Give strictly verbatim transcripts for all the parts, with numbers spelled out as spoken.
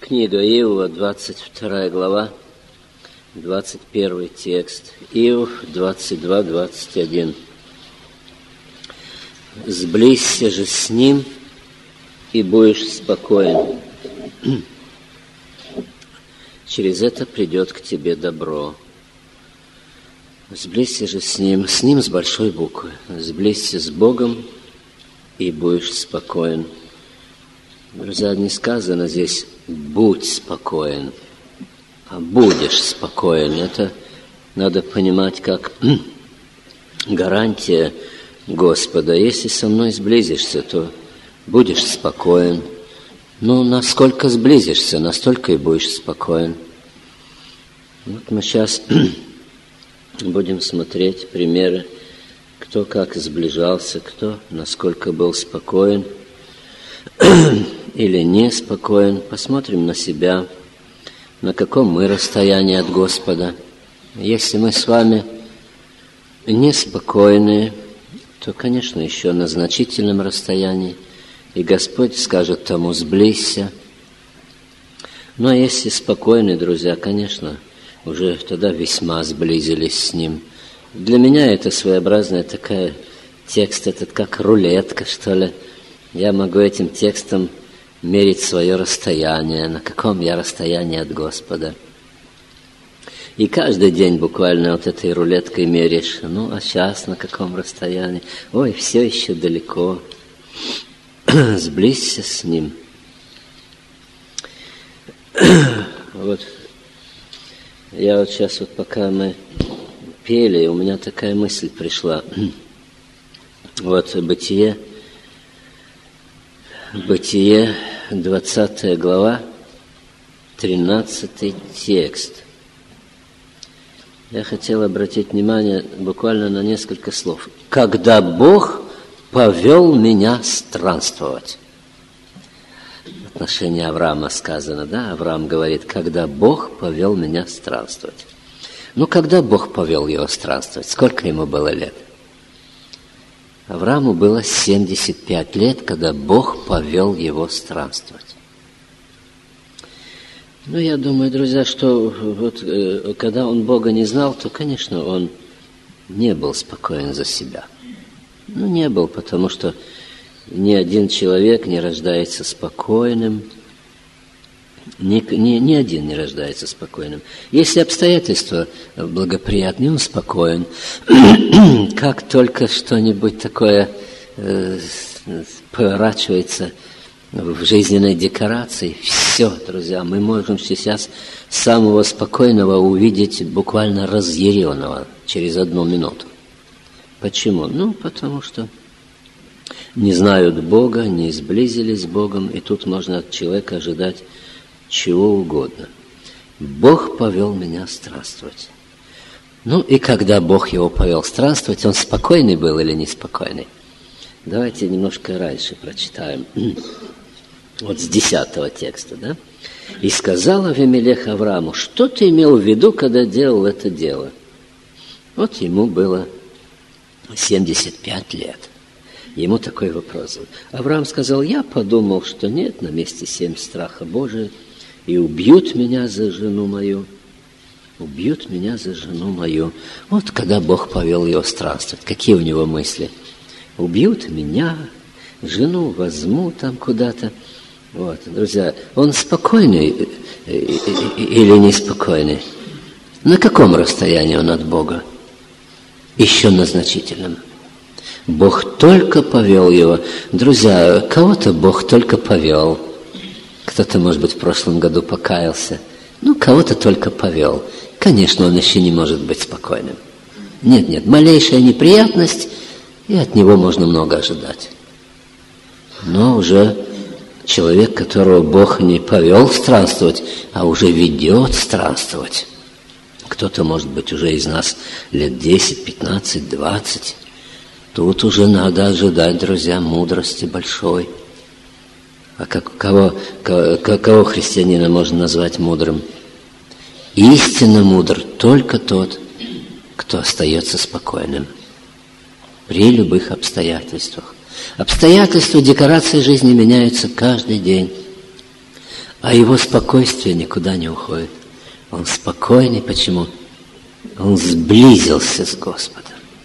Книга Иова, двадцать вторая глава, двадцать первый текст. Иов двадцать два двадцать один. «Сблизься же с ним, и будешь спокоен. Через это придет к тебе добро». Сблизься же с ним, с ним с большой буквы. Сблизься с Богом, и будешь спокоен. Друзья, не сказано здесь «будь спокоен», а «будешь спокоен». Это надо понимать как гарантия Господа. Если со мной сблизишься, то будешь спокоен. Ну, насколько сблизишься, настолько и будешь спокоен. Вот мы сейчас будем смотреть примеры, кто как сближался, кто насколько был спокоен или неспокоен. Посмотрим на себя, на каком мы расстоянии от Господа. Если мы с вами неспокойные, то, конечно, еще на значительном расстоянии, и Господь скажет тому «сблизься». Но если спокойные, друзья, конечно, уже тогда весьма сблизились с Ним. Для меня это своеобразная такая текст, этот как рулетка, что ли. Я могу этим текстом мерить свое расстояние, на каком я расстоянии от Господа. И каждый день буквально вот этой рулеткой меряешь. Ну, а сейчас на каком расстоянии? Ой, все еще далеко. Сблизься с Ним. Вот. Я вот сейчас, вот пока мы пели, у меня такая мысль пришла. Вот Бытие, Бытие, двадцатая глава, тринадцатый текст. Я хотел обратить внимание буквально на несколько слов. «Когда Бог повел меня странствовать». В отношении Авраама сказано, да? Авраам говорит, когда Бог повел меня странствовать. Ну, когда Бог повел его странствовать? Сколько ему было лет? Аврааму было семьдесят пять лет, когда Бог повел его странствовать. Ну, я думаю, друзья, что вот, э, когда он Бога не знал, то, конечно, он не был спокоен за себя. Ну, не был, потому что ни один человек не рождается спокойным, ни, ни, ни один не рождается спокойным. Если обстоятельства благоприятные, он спокоен. Как только что-нибудь такое э, поворачивается в жизненной декорации, все, друзья, мы можем сейчас самого спокойного увидеть буквально разъяренного через одну минуту. Почему? Ну, потому что не знают Бога, не сблизились с Богом, и тут можно от человека ожидать чего угодно. Бог повел меня странствовать. Ну, и когда Бог его повел странствовать, он спокойный был или неспокойный? Давайте немножко раньше прочитаем. Вот с десятого текста, да? «И сказал Авимелех Аврааму, что ты имел в виду, когда делал это дело?» Вот ему было семьдесят пять лет. Ему такой вопрос. Авраам сказал, я подумал, что нет на месте семь страха Божия, и убьют меня за жену мою. Убьют меня за жену мою. Вот когда Бог повел его странствовать, какие у него мысли? Убьют меня, жену возьму там куда-то. Вот, друзья, он спокойный или неспокойный? На каком расстоянии он от Бога? Еще на значительном. Бог только повел его. Друзья, кого-то Бог только повел. Кто-то, может быть, в прошлом году покаялся. Ну, кого-то только повел. Конечно, он еще не может быть спокойным. Нет, нет, малейшая неприятность, и от него можно много ожидать. Но уже человек, которого Бог не повел странствовать, а уже ведет странствовать. Кто-то, может быть, уже из нас лет десять, пятнадцать, двадцать. Тут уже надо ожидать, друзья, мудрости большой. А как, кого, кого, кого христианина можно назвать мудрым? Истинно мудр только тот, кто остается спокойным при любых обстоятельствах. Обстоятельства, декорации жизни меняются каждый день. а его спокойствие никуда не уходит. Он спокойный. Почему? Он сблизился с Господом.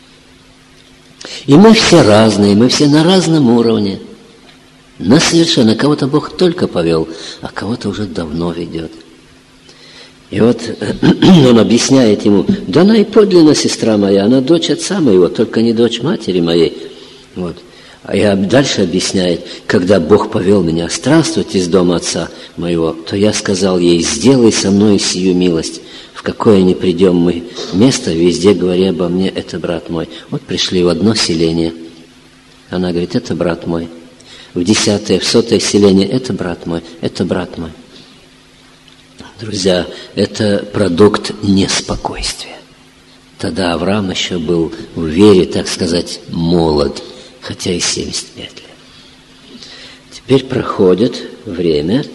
И мы все разные, мы все на разном уровне. Нас совершенно, кого-то Бог только повел, а кого-то уже давно ведет. И вот он объясняет ему: да она и подлинно сестра моя, она дочь отца моего, только не дочь матери моей. Вот. А я дальше объясняет: когда Бог повел меня странствовать из дома отца моего, то я сказал ей: сделай со мной сию милость. В какое ни придем мы место, везде говори обо мне: это брат мой. Вот пришли в одно селение. Она говорит: это брат мой. В десятое, в сотое селение: это брат мой, это брат мой. Друзья, это продукт неспокойствия. Тогда Авраам еще был в вере, так сказать, молод, хотя и семьдесят пять лет. Теперь проходит время.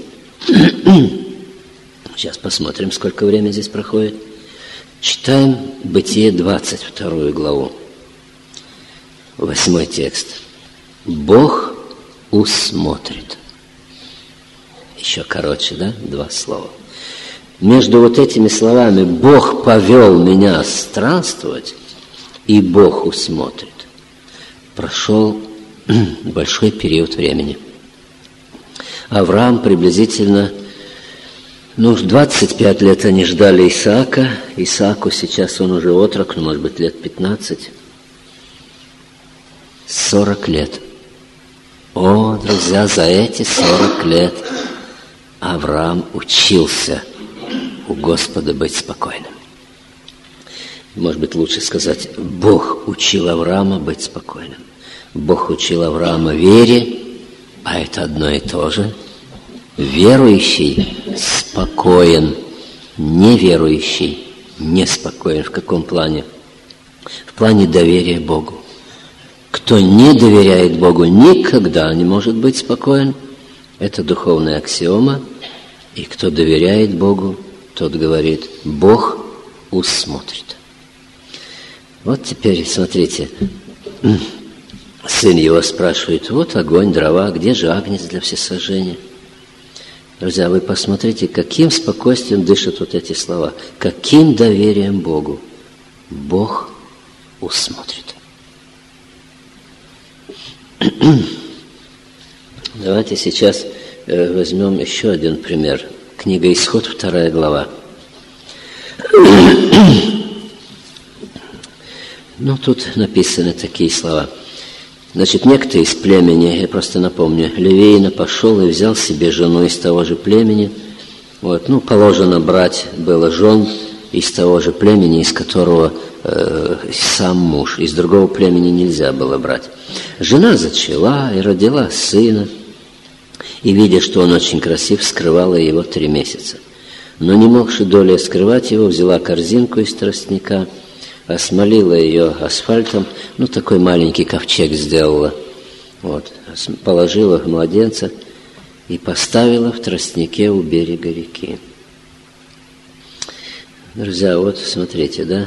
Сейчас посмотрим, сколько времени здесь проходит. Читаем Бытие двадцать вторую главу. Восьмой текст. Бог усмотрит. Еще короче, да? Два слова. Между вот этими словами «Бог повел меня странствовать» и «Бог усмотрит» прошел большой период времени. Авраам приблизительно, ну, двадцать пять лет они ждали Исаака. Исааку сейчас он уже отрок, ну, может быть, лет пятнадцать. сорок лет. О, друзья, за эти сорок лет Авраам учился у Господа быть спокойным. Может быть, лучше сказать, Бог учил Авраама быть спокойным. Бог учил Авраама вере, а это одно и то же. Верующий спокоен, неверующий неспокоен. В каком плане? В плане доверия Богу. Кто не доверяет Богу, никогда не может быть спокоен. Это духовная аксиома. И кто доверяет Богу, тот говорит: Бог усмотрит. Вот теперь, смотрите, сын его спрашивает: вот огонь, дрова, где же агнец для всесожжения? Друзья, вы посмотрите, каким спокойствием дышат вот эти слова, каким доверием Богу. Бог усмотрит. Давайте сейчас возьмем еще один пример. Книга Исход, вторая глава. Ну, тут написаны такие слова. Значит, некто из племени, я просто напомню, Левиина пошел и взял себе жену из того же племени. Вот, ну, положено брать было жен из того же племени, из которого э, сам муж. Из другого племени нельзя было брать. Жена зачала и родила сына. И, видя, что он очень красив, скрывала его три месяца. Но не могши долей скрывать его, взяла корзинку из тростника, осмолила ее асфальтом, ну, такой маленький ковчег сделала, вот, положила младенца и поставила в тростнике у берега реки. Друзья, вот смотрите, да,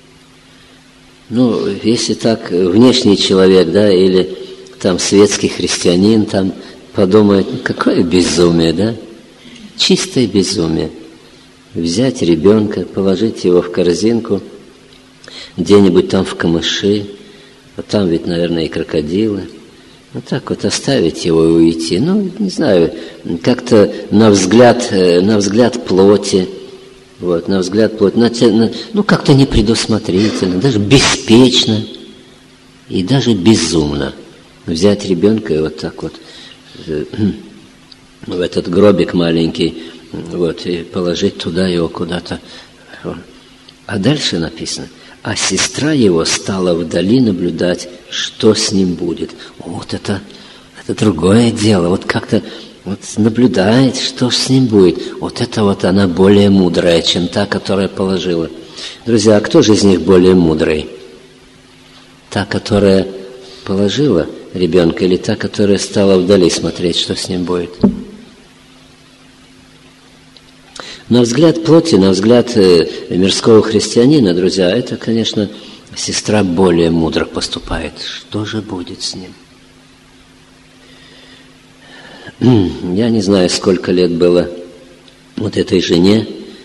ну, если так внешний человек, да, или там светский христианин, там подумает: ну, какое безумие, да, чистое безумие. Взять ребенка, положить его в корзинку, где-нибудь там в камыши, а там ведь, наверное, и крокодилы. Вот так вот оставить его и уйти. Ну, не знаю, как-то на взгляд, на взгляд плоти, вот, на взгляд плоти, на, на, ну, как-то непредусмотрительно, даже беспечно и даже безумно взять ребенка и вот так вот в этот гробик маленький, вот, и положить туда его куда-то. А дальше написано: а сестра его стала вдали наблюдать, что с ним будет. Вот это, это другое дело. Вот как-то вот наблюдает, что с ним будет. Вот это вот она более мудрая, чем та, которая положила. Друзья, а кто же из них более мудрый? Та, которая положила ребенка, или та, которая стала вдали смотреть, что с ним будет? На взгляд плоти, на взгляд мирского христианина, друзья, это, конечно, сестра более мудро поступает. Что же будет с ним? Я не знаю, сколько лет было вот этой жене,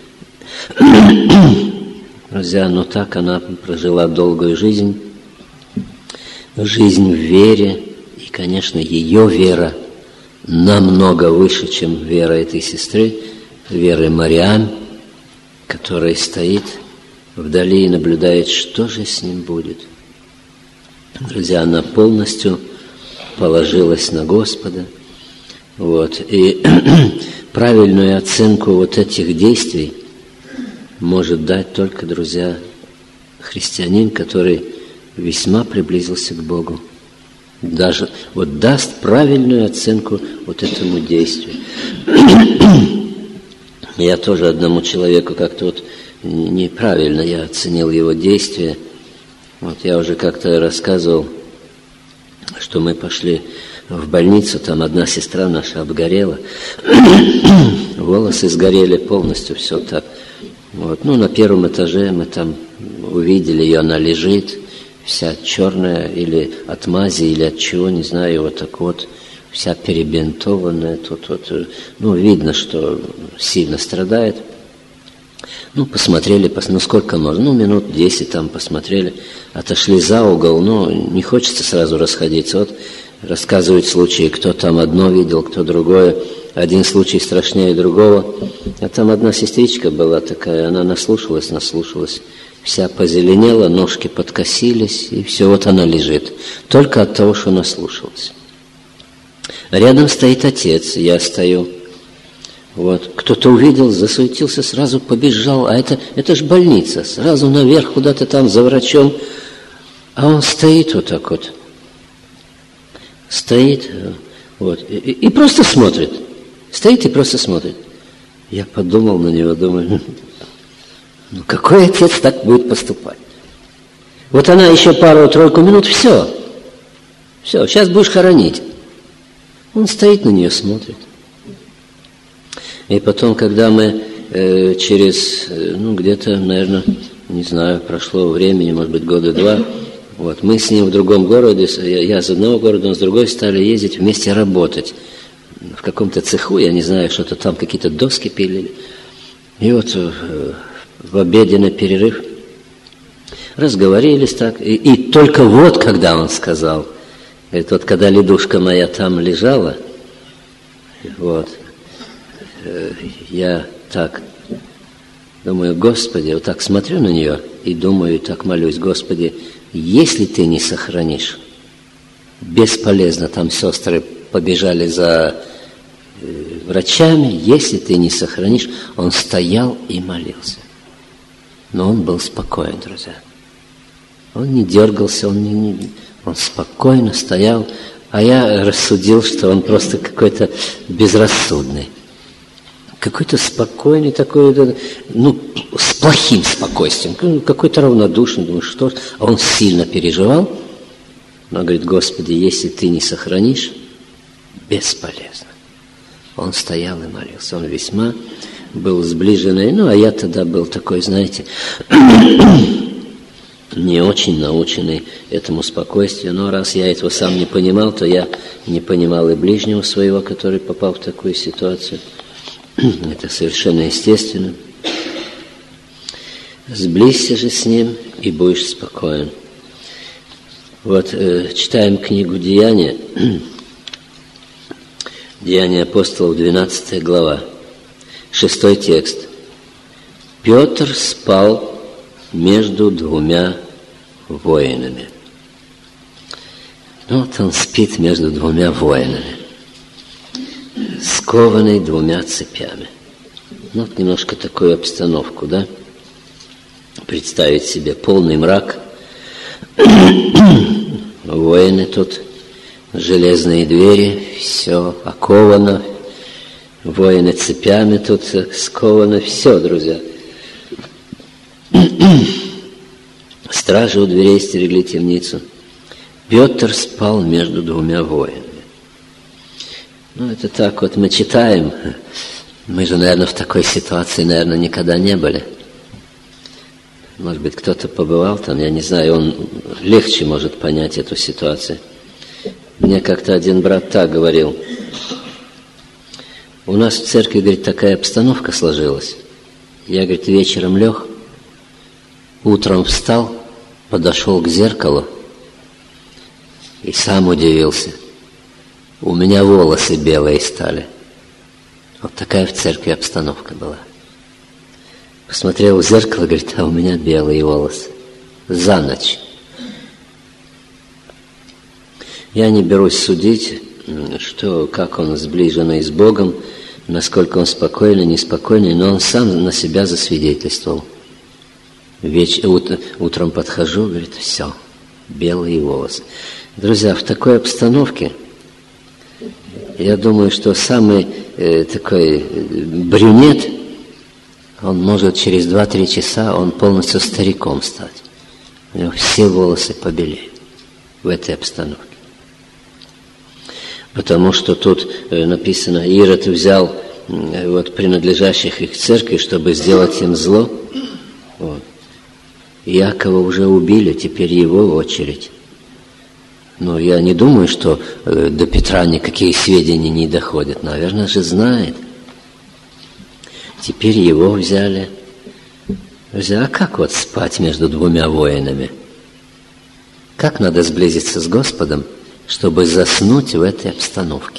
друзья, но так она прожила долгую жизнь, жизнь в вере, и, конечно, ее вера намного выше, чем вера этой сестры, веры Мариам, которая стоит вдали и наблюдает, что же с ним будет. Друзья, она полностью положилась на Господа. Вот. И правильную оценку вот этих действий может дать только, друзья, христианин, который весьма приблизился к Богу. Даже вот даст правильную оценку вот этому действию. Я тоже одному человеку как-то вот неправильно я оценил его действия. Вот я уже как-то рассказывал, что мы пошли в больницу, там одна сестра наша обгорела, волосы сгорели полностью, все так. Вот. Ну, на первом этаже мы там увидели ее, она лежит, вся черная, или от мази, или от чего, не знаю, вот так вот, вся перебинтованная, тут вот, ну, видно, что сильно страдает. Ну, посмотрели, пос... ну, сколько можно, ну, минут десять там посмотрели, отошли за угол, ну, не хочется сразу расходиться. Вот рассказывают случаи, кто там одно видел, кто другое, один случай страшнее другого. А там одна сестричка была такая, она наслушалась, наслушалась, вся позеленела, ножки подкосились, и все, вот она лежит, только от того, что наслушалась. Рядом стоит отец, я стою. Вот. Кто-то увидел, засуетился, сразу побежал. А это, это ж больница. Сразу наверх куда-то там за врачом. А он стоит вот так вот. Стоит вот, и, и просто смотрит. Стоит и просто смотрит. Я подумал на него, думаю, ну какой отец так будет поступать? Вот она еще пару-тройку минут, все. Все, сейчас будешь хоронить. Он стоит на нее, смотрит. И потом, когда мы э, через, э, ну, где-то, наверное, не знаю, прошло времени, может быть, года два, вот, мы с ним в другом городе, я, я из одного города, он с другой, стали ездить вместе работать. В каком-то цеху, я не знаю, что-то там, какие-то доски пилили. И вот э, в обеденный перерыв разговорились так. И, и только вот, когда он сказал, говорит, вот когда ледушка моя там лежала, вот, я так думаю, Господи, вот так смотрю на нее и думаю, так молюсь, Господи, если Ты не сохранишь, бесполезно, там сестры побежали за врачами, если Ты не сохранишь, он стоял и молился. Но он был спокоен, друзья. Он не дергался, он, не, не, он спокойно стоял, а я рассудил, что он просто какой-то безрассудный. Какой-то спокойный такой, ну, с плохим спокойствием, какой-то равнодушный, думаю, что ж. А он сильно переживал, но говорит, Господи, если Ты не сохранишь, бесполезно. Он стоял и молился, он весьма был сближенный, ну, а я тогда был такой, знаете, не очень наученный этому спокойствию, но раз я этого сам не понимал, то я не понимал и ближнего своего, который попал в такую ситуацию. Это совершенно естественно. Сблизься же с ним и будешь спокоен. Вот э, читаем книгу «Деяния», «Деяния апостолов», двенадцатая глава, шестой текст. Петр спал между двумя воинами. Вот он спит между двумя воинами, скованный двумя цепями. Ну, вот немножко такую обстановку, да? Представить себе полный мрак. Воины тут, железные двери, все оковано. Воины цепями тут скованы, все, друзья. Стражи у дверей стерегли темницу. Петр спал между двумя воинами. Ну, это так вот мы читаем. Мы же, наверное, в такой ситуации, наверное, никогда не были. Может быть, кто-то побывал там, я не знаю, он легче может понять эту ситуацию. Мне как-то один брат так говорил. У нас в церкви, говорит, такая обстановка сложилась. Я, говорит, вечером лег, утром встал, подошел к зеркалу и сам удивился. У меня волосы белые стали. Вот такая в церкви обстановка была. Посмотрел в зеркало, говорит, а у меня белые волосы. За ночь. Я не берусь судить, что, как он сближенный с Богом, насколько он спокойный, неспокойный, но он сам на себя засвидетельствовал. Веч... Ут... Утром подхожу, говорит, все, белые волосы. Друзья, в такой обстановке, я думаю, что самый э, такой брюнет, он может через два-три часа, он полностью стариком стать. У него все волосы побелеют в этой обстановке. Потому что тут э, написано, Ирод взял э, вот, принадлежащих их церкви, чтобы сделать им зло. Вот. Иакова уже убили, теперь его очередь. Но я не думаю, что э, до Петра никакие сведения не доходят. Наверное же знает. Теперь его взяли. А как вот спать между двумя воинами? Как надо сблизиться с Господом, чтобы заснуть в этой обстановке?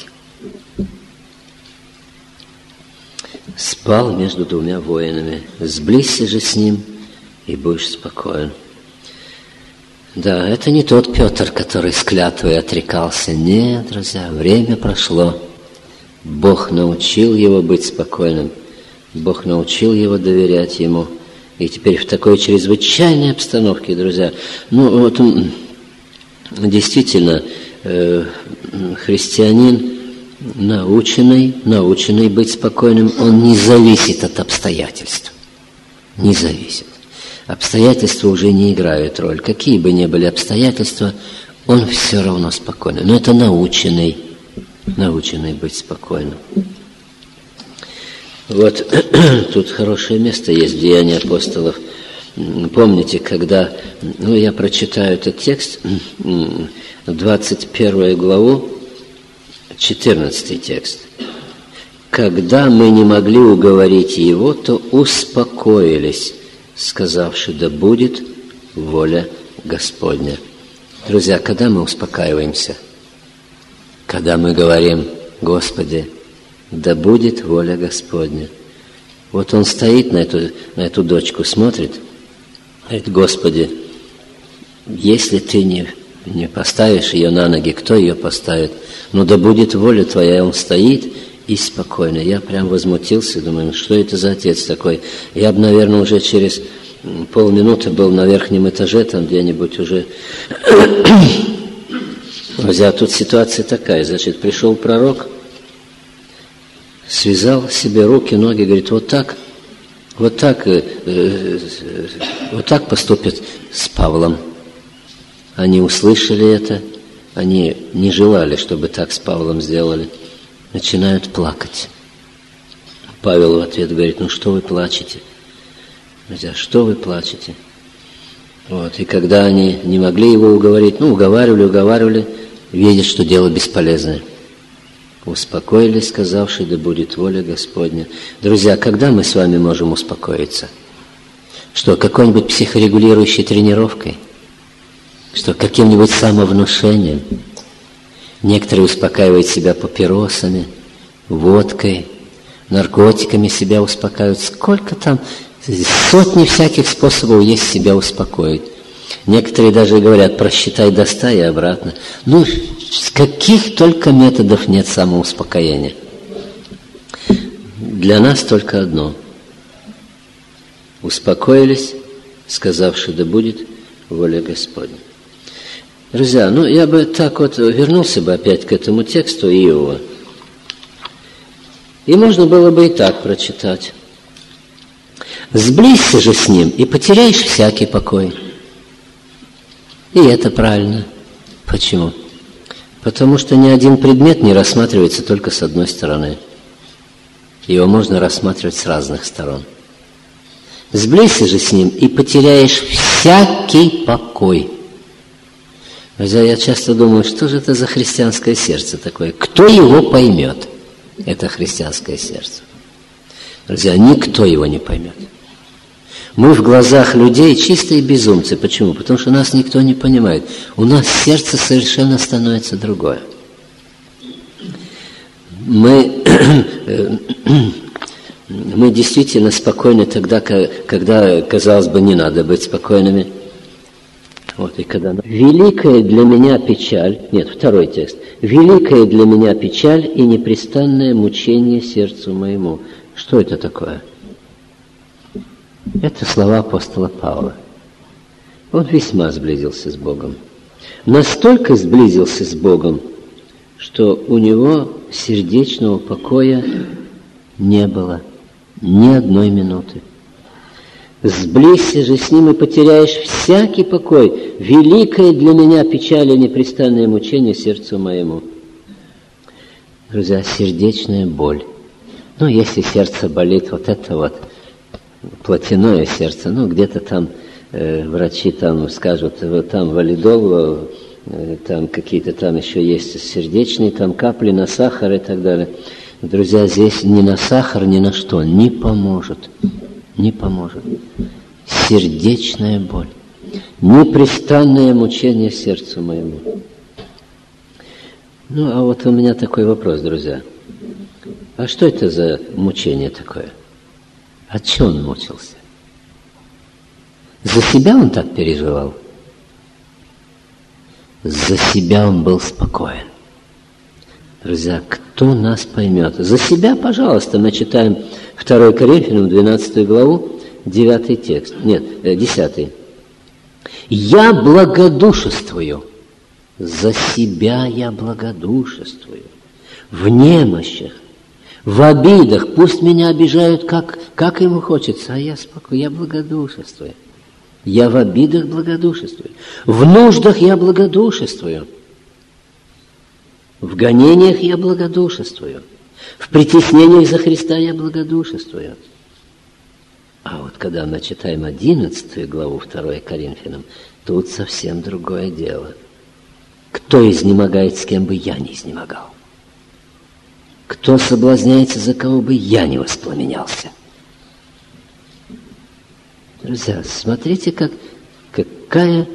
Спал между двумя воинами. Сблизься же с ним, и будешь спокоен. Да, это не тот Петр, который с клятвой отрекался. Нет, друзья, время прошло. Бог научил его быть спокойным. Бог научил его доверять ему. И теперь в такой чрезвычайной обстановке, друзья, ну вот действительно э, христианин наученный, наученный быть спокойным, он не зависит от обстоятельств. Не зависит. Обстоятельства уже не играют роль. Какие бы ни были обстоятельства, он все равно спокойный. Но это наученный, наученный быть спокойным. Вот тут хорошее место есть в Деянии апостолов. Помните, когда, ну, я прочитаю этот текст, двадцать первую главу, четырнадцатый текст. Когда мы не могли уговорить его, то успокоились, сказавши, да будет воля Господня. Друзья, когда мы успокаиваемся? Когда мы говорим, Господи, да будет воля Господня. Вот он стоит на эту, на эту дочку, смотрит, говорит, Господи, если ты не, не поставишь ее на ноги, кто ее поставит? Ну да будет воля Твоя. Он стоит и спокойно. Я прям возмутился, думаю, что это за отец такой? Я бы, наверное, уже через полминуты был на верхнем этаже, там где-нибудь уже. Друзья, тут ситуация такая, значит, пришел пророк, связал себе руки, ноги, говорит, вот так, вот так, э, э, вот так поступят с Павлом. Они услышали это, они не желали, чтобы так с Павлом сделали. Начинают плакать. Павел в ответ говорит, ну что вы плачете? Друзья, что вы плачете? Вот, и когда они не могли его уговорить, ну, уговаривали, уговаривали, видят, что дело бесполезное. Успокоились, сказавши, да будет воля Господня. Друзья, когда мы с вами можем успокоиться? Что, какой-нибудь психорегулирующей тренировкой? Что, каким-нибудь самовнушением? Некоторые успокаивают себя папиросами, водкой, наркотиками себя успокаивают. Сколько там, сотни всяких способов есть себя успокоить. Некоторые даже говорят, просчитай до ста и обратно. Ну, каких только методов нет самоуспокоения. Для нас только одно. Успокоились, сказавши, да будет воля Господня. Друзья, ну я бы так вот вернулся бы опять к этому тексту Иова. И можно было бы и так прочитать. Сблизься же с ним, и потеряешь всякий покой. И это правильно. Почему? Потому что ни один предмет не рассматривается только с одной стороны. Его можно рассматривать с разных сторон. Сблизься же с ним, и потеряешь всякий покой. Друзья, я часто думаю, что же это за христианское сердце такое? Кто его поймет? это христианское сердце. Друзья, никто его не поймет. Мы в глазах людей чистые безумцы. Почему? Потому что нас никто не понимает. У нас сердце совершенно становится другое. Мы, мы действительно спокойны тогда, когда, казалось бы, не надо быть спокойными. Вот, и когда... «Великая для меня печаль...» Нет, второй текст. «Великая для меня печаль и непрестанное мучение сердцу моему». Что это такое? Это слова апостола Павла. Он весьма сблизился с Богом. Настолько сблизился с Богом, что у него сердечного покоя не было ни одной минуты. «Сблизься же с ним и потеряешь всякий покой. Великая для меня печаль и непрестанное мучение сердцу моему». Друзья, сердечная боль. Ну, если сердце болит, вот это вот плотяное сердце, ну, где-то там э, врачи там скажут, вот там валидол, э, там какие-то там еще есть сердечные, там капли на сахар и так далее. Друзья, здесь ни на сахар, ни на что не поможет. Не поможет. Сердечная боль. Непрестанное мучение сердцу моему. Ну, а вот у меня такой вопрос, друзья. А что это за мучение такое? От чего он мучился? За себя он так переживал? За себя он был спокоен. Друзья, кто нас поймет? За себя, пожалуйста, мы читаем второе Коринфянам, двенадцатую главу, девятый текст. Нет, десятый. «Я благодушествую, за себя я благодушествую, в немощах, в обидах, пусть меня обижают, как, как ему хочется, а я спокойно, я благодушествую. Я в обидах благодушествую, в нуждах я благодушествую, в гонениях я благодушествую, в притеснениях за Христа я благодушествую». А вот когда мы читаем одиннадцатую главу второе Коринфянам, тут совсем другое дело. Кто изнемогает, с кем бы я не изнемогал? Кто соблазняется, за кого бы я не воспламенялся? Друзья, смотрите, как, какая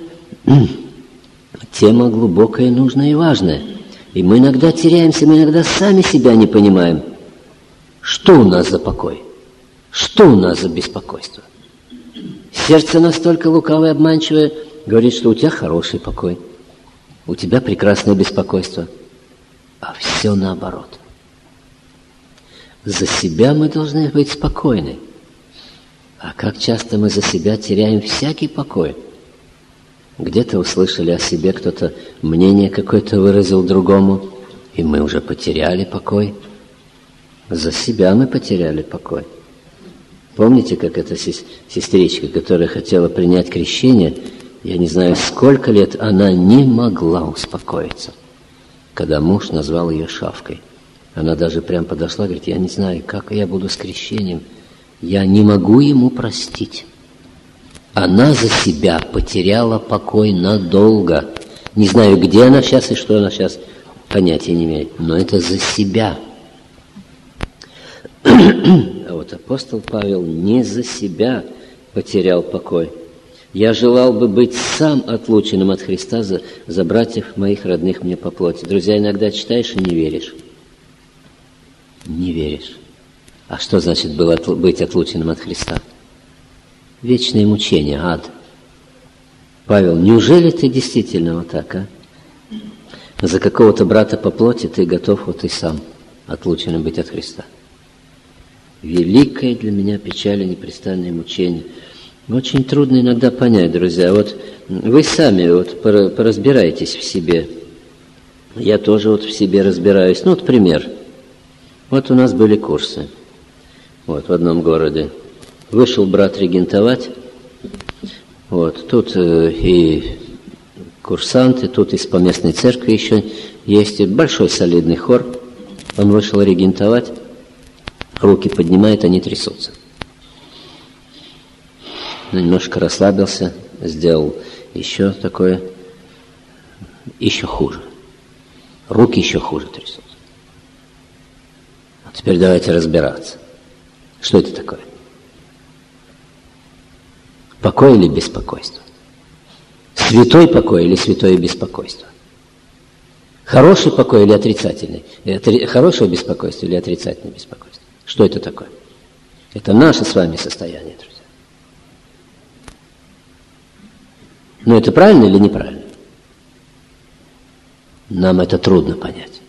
тема глубокая, нужная и важная. И мы иногда теряемся, мы иногда сами себя не понимаем. Что у нас за покой? Что у нас за беспокойство? Сердце настолько лукавое и обманчивое, говорит, что у тебя хороший покой, у тебя прекрасное беспокойство, а все наоборот. За себя мы должны быть спокойны. А как часто мы за себя теряем всякий покой? Где-то услышали о себе, кто-то мнение какое-то выразил другому, и мы уже потеряли покой. За себя мы потеряли покой. Помните, как эта сестричка, которая хотела принять крещение, я не знаю, сколько лет она не могла успокоиться, когда муж назвал ее шавкой. Она даже прям подошла, говорит, я не знаю, как я буду с крещением, я не могу ему простить. Она за себя потеряла покой надолго. Не знаю, где она сейчас и что она сейчас, понятия не имеет, но это за себя. А вот апостол Павел не за себя потерял покой. Я желал бы быть сам отлученным от Христа за, за братьев моих родных мне по плоти. Друзья, иногда читаешь и не веришь. Не веришь. А что значит было быть отлученным от Христа? Вечное мучение, ад. Павел, неужели ты действительно вот так, а? За какого-то брата по плоти ты готов вот и сам отлученным быть от Христа. Великое для меня печаль и непрестанное мучение. Очень трудно иногда понять, друзья. Вот вы сами вот поразбирайтесь в себе. Я тоже вот в себе разбираюсь. Ну вот пример. Вот у нас были курсы. Вот в одном городе. Вышел брат регентовать. Вот тут э, и курсанты, тут из поместной церкви еще есть. И большой солидный хор. Он вышел регентовать. Руки поднимает, они трясутся. Немножко расслабился, сделал еще такое, еще хуже. Руки еще хуже трясутся. Теперь давайте разбираться. Что это такое? Покой или беспокойство? Святой покой или святое беспокойство? Хороший покой или отрицательный? Хорошее беспокойство или отрицательное беспокойство? Что это такое? Это наше с вами состояние, друзья. Но это правильно или неправильно? Нам это трудно понять.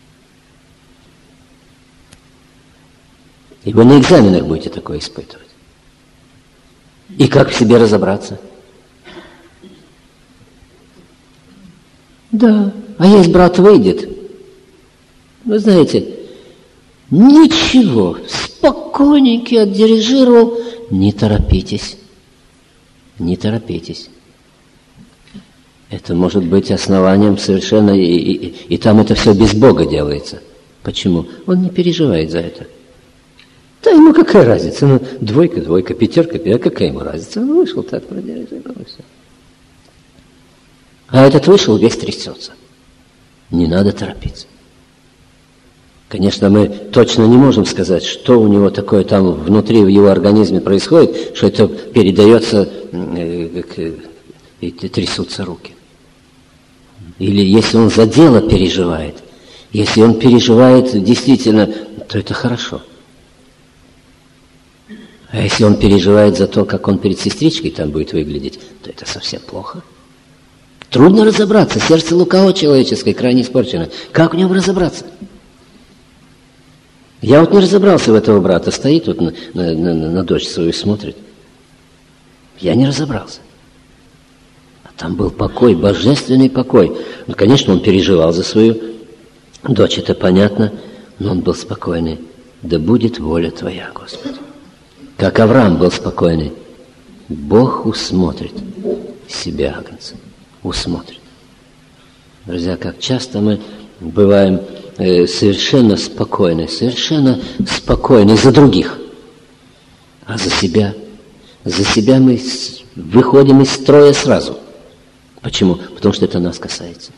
И вы на экзаменах будете такое испытывать. И как в себе разобраться? Да, а есть брат выйдет. Вы знаете, ничего, спокойненький отдирижировал. Не торопитесь, не торопитесь. Это может быть основанием совершенно, и, и, и там это все без Бога делается. Почему? Он не переживает за это. Да ему какая разница? Ну, двойка, двойка, пятерка, пятерка, какая ему разница? Он вышел так, продирижировал, и все. А этот вышел, весь трясется. Не надо торопиться. Конечно, мы точно не можем сказать, что у него такое там внутри в его организме происходит, что это передается, и трясутся руки. Или если он за дело переживает, если он переживает действительно, то это хорошо. А если он переживает за то, как он перед сестричкой там будет выглядеть, то это совсем плохо. Трудно разобраться. Сердце лукаво человеческое, крайне испорчено. Как в нем разобраться? Я вот не разобрался в этого брата. Стоит вот на, на, на, на дочь свою смотрит. Я не разобрался. А там был покой, божественный покой. Ну, конечно, он переживал за свою дочь, это понятно, но он был спокойный. Да будет воля Твоя, Господи. Как Авраам был спокойный. Бог усмотрит себя, агнца. Усмотрит. Друзья, как часто мы бываем э, совершенно спокойны, совершенно спокойны за других, а за себя, за себя мы с, выходим из строя сразу. Почему? Потому что это нас касается.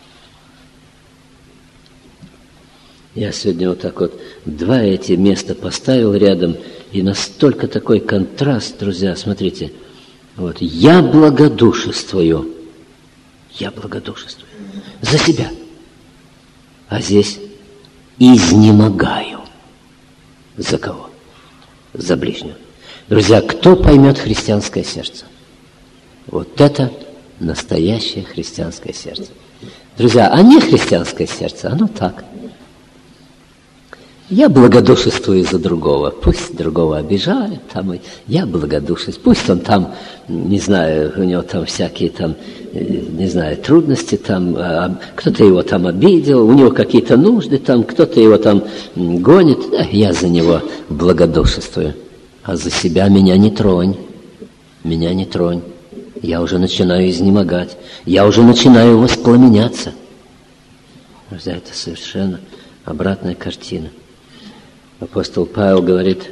Я сегодня вот так вот два эти места поставил рядом, и настолько такой контраст, друзья, смотрите, вот, я благодушествую, я благодушествую за себя, а здесь изнемогаю. За кого? За ближнего. Друзья, кто поймет христианское сердце? Вот это настоящее христианское сердце. Друзья, а не христианское сердце, оно так. Я благодушествую за другого. Пусть другого обижают, там, и я благодушествую. Пусть он там, не знаю, у него там всякие там, не знаю, трудности, там, а, кто-то его там обидел, у него какие-то нужды там, кто-то его там гонит. Да, я за него благодушествую. А за себя меня не тронь. Меня не тронь. Я уже начинаю изнемогать. Я уже начинаю воспламеняться. Друзья, это совершенно обратная картина. Апостол Павел говорит,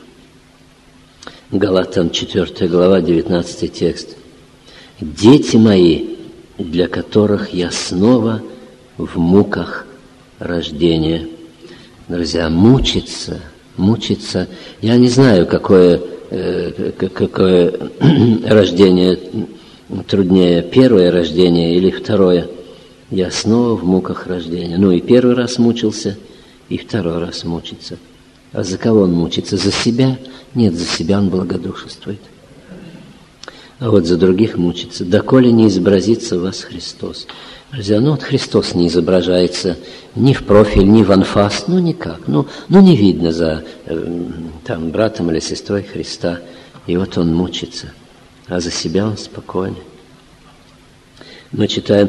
Галатам четвёртая глава, девятнадцатый текст. «Дети мои, для которых я снова в муках рождения». Друзья, мучиться, мучиться, я не знаю, какое, какое рождение труднее, первое рождение или второе. Я снова в муках рождения. Ну и первый раз мучился, и второй раз мучится. А за кого он мучится? За себя? Нет, за себя он благодушествует. А вот за других мучится. «Доколе не изобразится в вас Христос». Друзья, ну вот Христос не изображается ни в профиль, ни в анфас, ну никак. Ну, ну не видно за э, там, братом или сестрой Христа. И вот он мучится. А за себя он спокойный. Мы читаем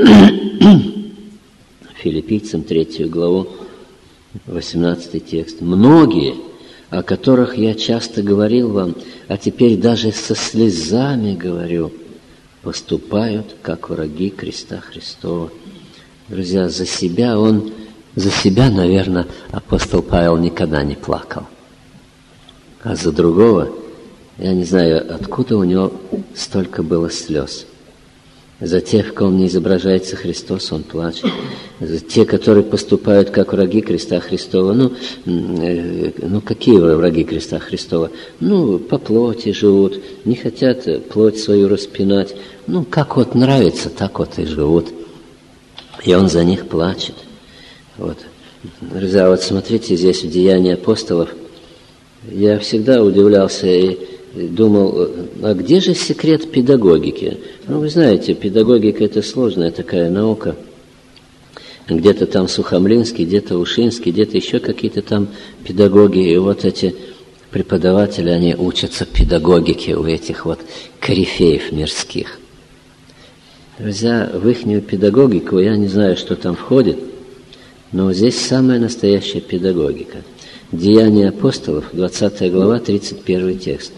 Филиппийцам третью главу, восемнадцатый текст. «Многие, о которых я часто говорил вам, а теперь даже со слезами говорю, поступают, как враги креста Христова». Друзья, за себя он, за себя, наверное, апостол Павел никогда не плакал. А за другого, я не знаю, откуда у него столько было слез. За тех, в ком не изображается Христос, он плачет. За те, которые поступают как враги креста Христова. Ну, ну какие враги креста Христова? Ну, по плоти живут, не хотят плоть свою распинать. Ну, как вот нравится, так вот и живут. И он за них плачет. Вот. Друзья, вот смотрите, здесь в Деянии апостолов. Я всегда удивлялся и думал, а где же секрет педагогики? Ну, вы знаете, педагогика – это сложная такая наука. Где-то там Сухомлинский, где-то Ушинский, где-то еще какие-то там педагоги. И вот эти преподаватели, они учатся педагогике у этих вот корифеев мирских. Друзья, в ихнюю педагогику я не знаю, что там входит, но здесь самая настоящая педагогика. Деяния апостолов, двадцатая глава, тридцать первый текст.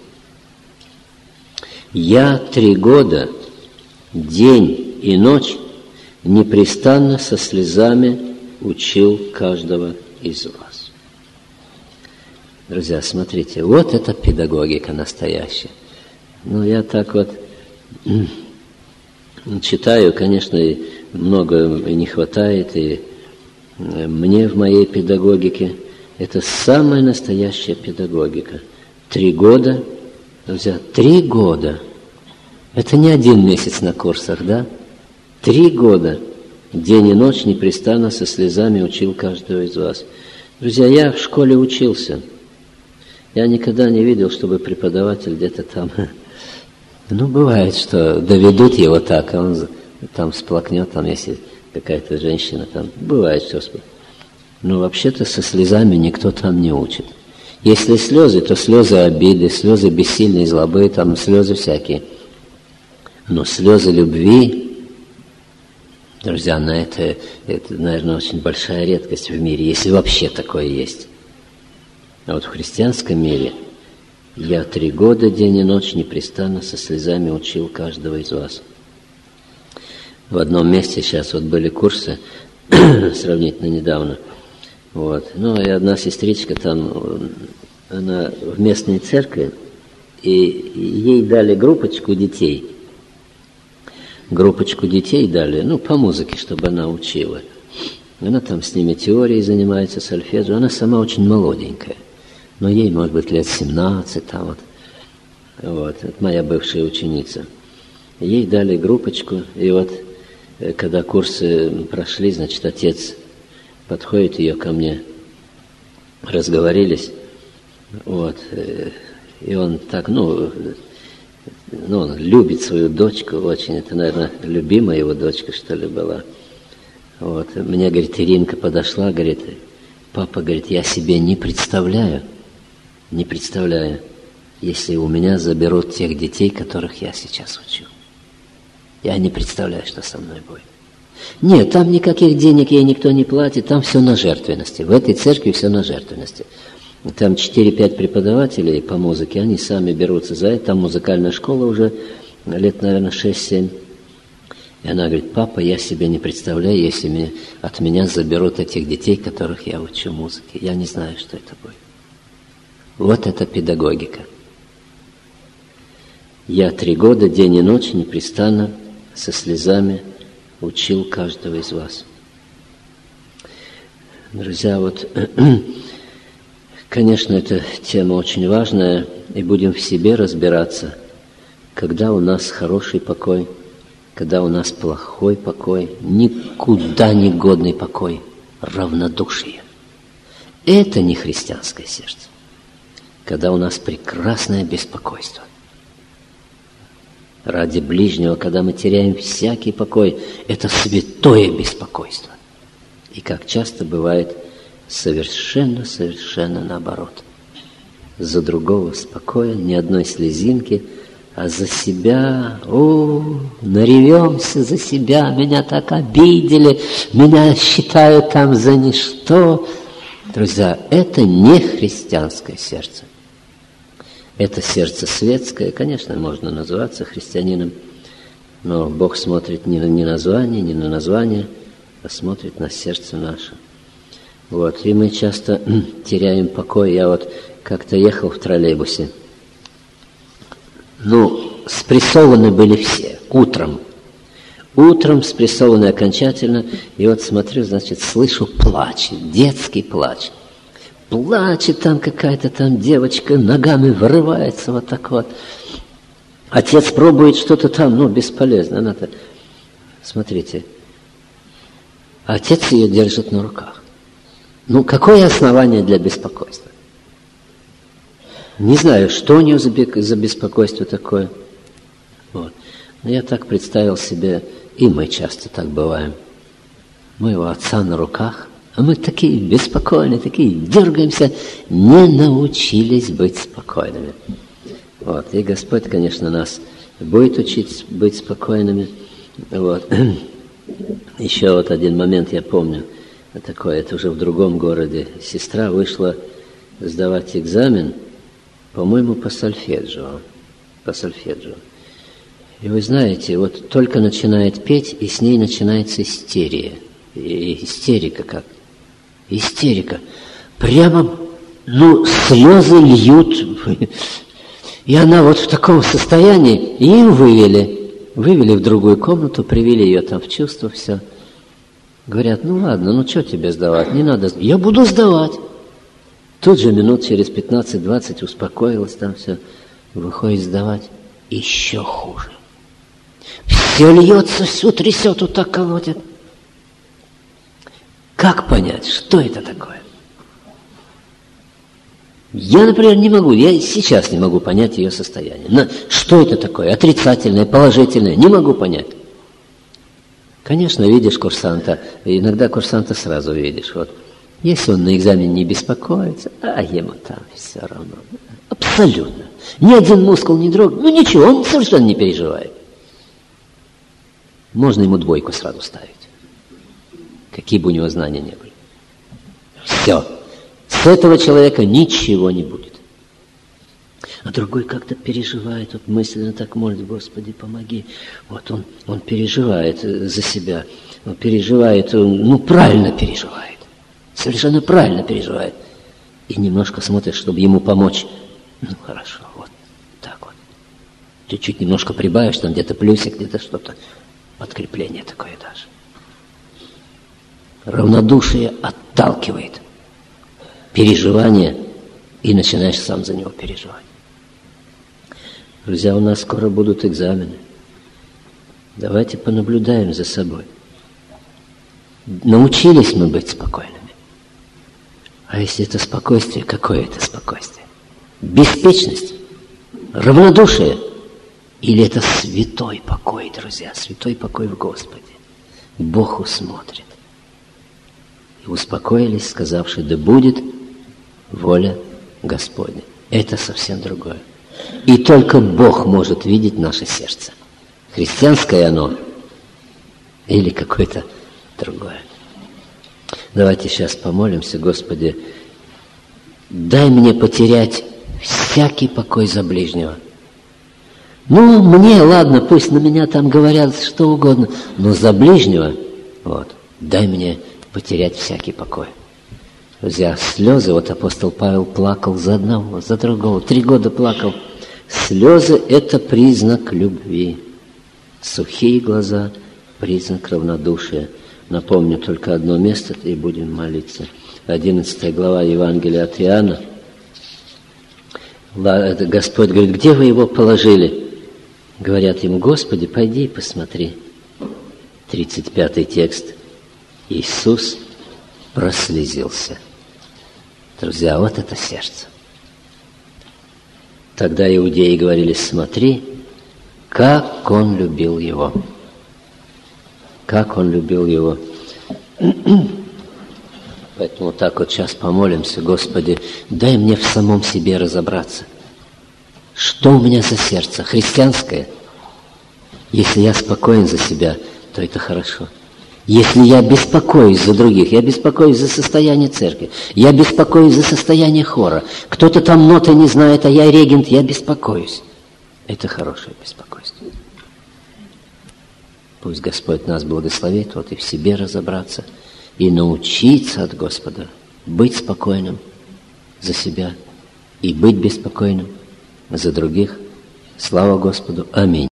«Я три года, день и ночь, непрестанно со слезами учил каждого из вас». Друзья, смотрите, вот это педагогика настоящая. Ну, я так вот читаю, конечно, и много не хватает, и мне в моей педагогике это самая настоящая педагогика. Три года, друзья, три года. Это не один месяц на курсах, да? Три года, день и ночь непрестанно со слезами учил каждого из вас. Друзья, я в школе учился. Я никогда не видел, чтобы преподаватель где-то там... Ну, бывает, что доведут его так, а он там сплакнет, там, если какая-то женщина там... Бывает, что... Но вообще-то со слезами никто там не учит. Если слезы, то слезы обиды, слезы бессильной злобы, там слезы всякие. Но слезы любви, друзья, на это, это, наверное, очень большая редкость в мире, если вообще такое есть. А вот в христианском мире я три года, день и ночь, непрестанно со слезами учил каждого из вас. В одном месте сейчас вот были курсы, сравнительно недавно. Вот. Ну, и одна сестричка там, она в местной церкви, и ей дали группочку детей. Группочку детей дали, ну, по музыке, чтобы она учила. Она там с ними теорией занимается, сольфеджио. Она сама очень молоденькая. Но ей, может быть, лет семнадцать, там вот. Вот, это моя бывшая ученица. Ей дали группочку, и вот, когда курсы прошли, значит, отец подходит ее ко мне, разговорились, вот, и он так, ну, ну, он любит свою дочку очень, это, наверное, любимая его дочка, что ли, была. Вот, мне, говорит, Иринка подошла, говорит, папа, говорит, я себе не представляю, не представляю, если у меня заберут тех детей, которых я сейчас учу. Я не представляю, что со мной будет. Нет, там никаких денег ей никто не платит, там все на жертвенности. В этой церкви все на жертвенности. Там четыре-пять преподавателей по музыке, они сами берутся за это. Там музыкальная школа уже лет, наверное, шесть-семь. И она говорит, папа, я себе не представляю, если мне, от меня заберут этих детей, которых я учу музыке. Я не знаю, что это будет. Вот это педагогика. Я три года, день и ночь, непрестанно, со слезами учил каждого из вас. Друзья, вот, конечно, эта тема очень важная, и будем в себе разбираться, когда у нас хороший покой, когда у нас плохой покой, никуда не годный покой, равнодушие. Это не христианское сердце. Когда у нас прекрасное беспокойство. Ради ближнего, когда мы теряем всякий покой, это святое беспокойство. И как часто бывает, совершенно-совершенно наоборот. За другого спокоен, ни одной слезинки, а за себя, о, наревемся за себя, меня так обидели, меня считают там за ничто. Друзья, это не христианское сердце. Это сердце светское, конечно, можно называться христианином, но Бог смотрит не на не название, не на название, а смотрит на сердце наше. Вот, и мы часто теряем покой. Я вот как-то ехал в троллейбусе. Ну, спрессованы были все. Утром Утром спрессованный окончательно, и вот смотрю, значит, слышу плач, детский плач. Плачет там какая-то там девочка, ногами вырывается вот так вот. Отец пробует что-то там, ну, бесполезно. Она-то... Смотрите, отец ее держит на руках. Ну, какое основание для беспокойства? Не знаю, что у нее за, за беспокойство такое. Вот. Но я так представил себе, и мы часто так бываем. Моего отца на руках, а мы такие беспокойные, такие дергаемся, не научились быть спокойными. Вот. И Господь, конечно, нас будет учить быть спокойными. Вот. Еще вот один момент я помню, такой, это уже в другом городе. Сестра вышла сдавать экзамен, по-моему, по сольфеджио. По сольфеджио. И вы знаете, вот только начинает петь, и с ней начинается истерия. И истерика как? Истерика. Прямо, ну, слезы льют. И она вот в таком состоянии, и им вывели. Вывели в другую комнату, привели ее там в чувство, все. Говорят, ну ладно, ну что тебе сдавать, не надо. Я буду сдавать. Тут же минут через пятнадцать-двадцать успокоилась там все. Выходит сдавать. Еще хуже. Все льется, все трясет, вот так колотит. Как понять, что это такое? Я, например, не могу, я сейчас не могу понять ее состояние. Но что это такое? Отрицательное, положительное? Не могу понять. Конечно, видишь курсанта, иногда курсанта сразу видишь. Вот. Если он на экзамене не беспокоится, а ему там все равно. Абсолютно. Ни один мускул не дрогнет. Ну ничего, он совершенно не переживает. Можно ему двойку сразу ставить. Какие бы у него знания не были. Все. С этого человека ничего не будет. А другой как-то переживает, вот мысленно так молит, Господи, помоги. Вот он, он переживает за себя. Он переживает, он, ну, правильно переживает. Совершенно правильно переживает. И немножко смотрит, чтобы ему помочь. Ну, хорошо, вот так вот. Чуть-чуть немножко прибавишь, там где-то плюсик, где-то что-то. Подкрепление такое даже. Равнодушие отталкивает переживание, и начинаешь сам за него переживать. Друзья, у нас скоро будут экзамены. Давайте понаблюдаем за собой. Научились мы быть спокойными. А если это спокойствие, какое это спокойствие? Беспечность? Равнодушие? Или это святой покой, друзья? Святой покой в Господе. Бог усмотрит. И успокоились, сказавши, да будет воля Господня. Это совсем другое. И только Бог может видеть наше сердце. Христианское оно или какое-то другое. Давайте сейчас помолимся, Господи, дай мне потерять всякий покой за ближнего. Ну, мне, ладно, пусть на меня там говорят что угодно, но за ближнего, вот, дай мне потерять всякий покой. Друзья, слезы, вот апостол Павел плакал за одного, за другого, три года плакал. Слезы – это признак любви. Сухие глаза – признак равнодушия. Напомню только одно место, и будем молиться. одиннадцатая глава Евангелия от Иоанна. Господь говорит, где вы его положили? Говорят ему, Господи, пойди и посмотри. тридцать пятый текст. Иисус прослезился. Друзья, вот это сердце. Тогда иудеи говорили, смотри, как он любил его. Как он любил его. Поэтому так вот сейчас помолимся, Господи, дай мне в самом себе разобраться. Что у меня за сердце? Христианское? Если я спокоен за себя, то это хорошо. Если я беспокоюсь за других, я беспокоюсь за состояние церкви, я беспокоюсь за состояние хора, кто-то там ноты не знает, а я регент, я беспокоюсь. Это хорошее беспокойство. Пусть Господь нас благословит, вот и в себе разобраться, и научиться от Господа быть спокойным за себя и быть беспокойным за других. Слава Господу. Аминь.